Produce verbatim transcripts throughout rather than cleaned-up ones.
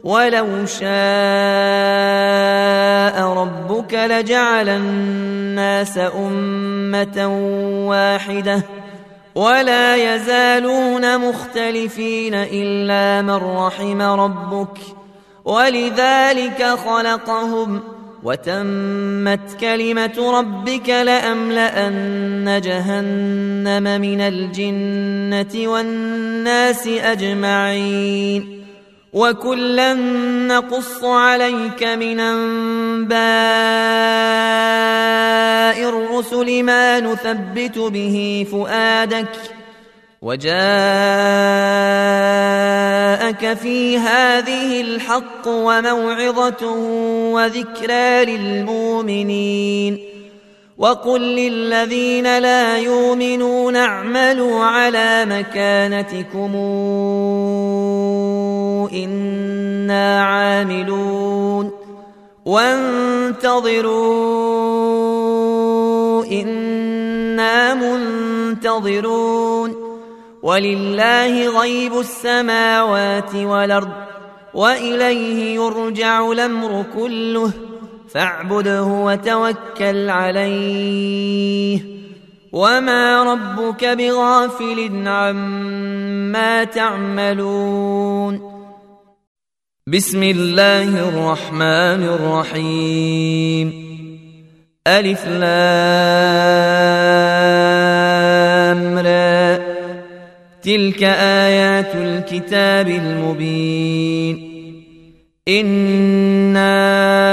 ولو شاء ربك لجعل الناس أمة واحدة ولا يزالون مختلفين إلا من رحم ربك ولذلك خلقهم وتمت كلمة ربك لأملأن جهنم من الجنة والناس أجمعين وكلا نقص عليك من أنباء الرسل ما نثبت به فؤادك وجاءك في هذه الحق وموعظة وذكرى للمؤمنين وقل للذين لا يؤمنون اعملوا على مكانتكم إنا عاملون وانتظروا إنا منتظرون ولله غيب السماوات والأرض وإليه يرجع الأمر كله فاعبده وتوكل عليه وما ربك بغافل عما تعملون. بسم الله الرحمن الرحيم. ألف لام را تلك آيات الكتاب المبين إنا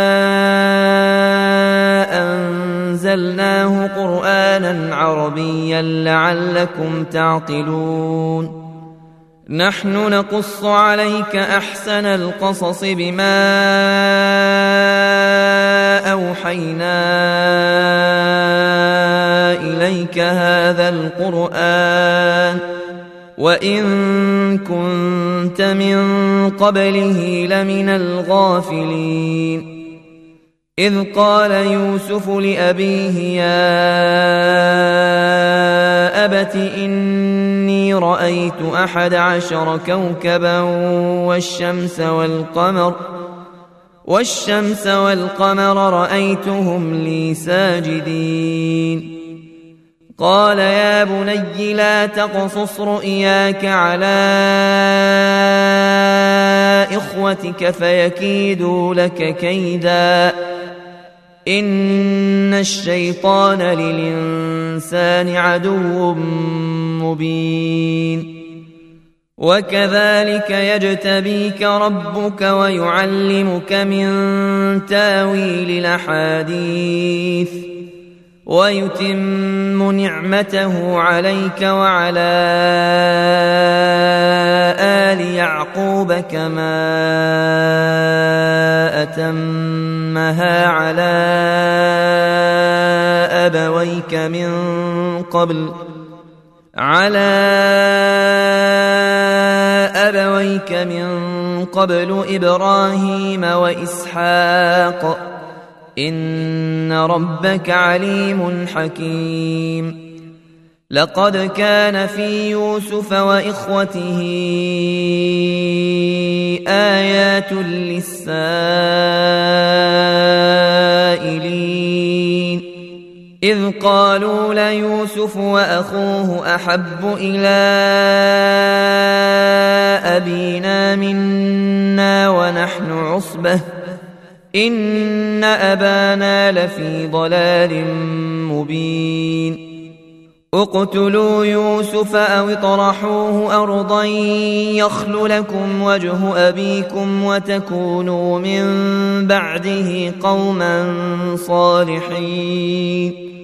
أنزلناه قرآنا عربيا لعلكم تعقلون. نحن نقص عليك أحسن القصص بما أوحينا إليك هذا القرآن وإن كنت من قبله لمن الغافلين. إذ قال يوسف لأبيه يا أبت إني رأيت أحد عشر كوكبا والشمس والقمر والشمس والقمر رأيتهم لي ساجدين. قال يا بني لا تقصص رؤياك على إخوتك فيكيدوا لك كيدا إن الشيطان للإنسان عدو مبين. وكذلك يجتبيك ربك ويعلمك من تاويل الأحاديث ويتم نعمته عليك وعلى آل يعقوب كما أتمها على أبويك من قبل على أبويك من قبل إبراهيم وإسحاق إن ربك عليم حكيم. لقد كان في يوسف وإخوته آيات للسائلين إذ قالوا ليوسف وأخوه أحب إلى أبينا منا ونحن عصبة إن أبانا لفي ضلال مبين. اقتلوا يوسف أو اطرحوه أرضا يخل لكم وجه أبيكم وتكونوا من بعده قوما صالحين.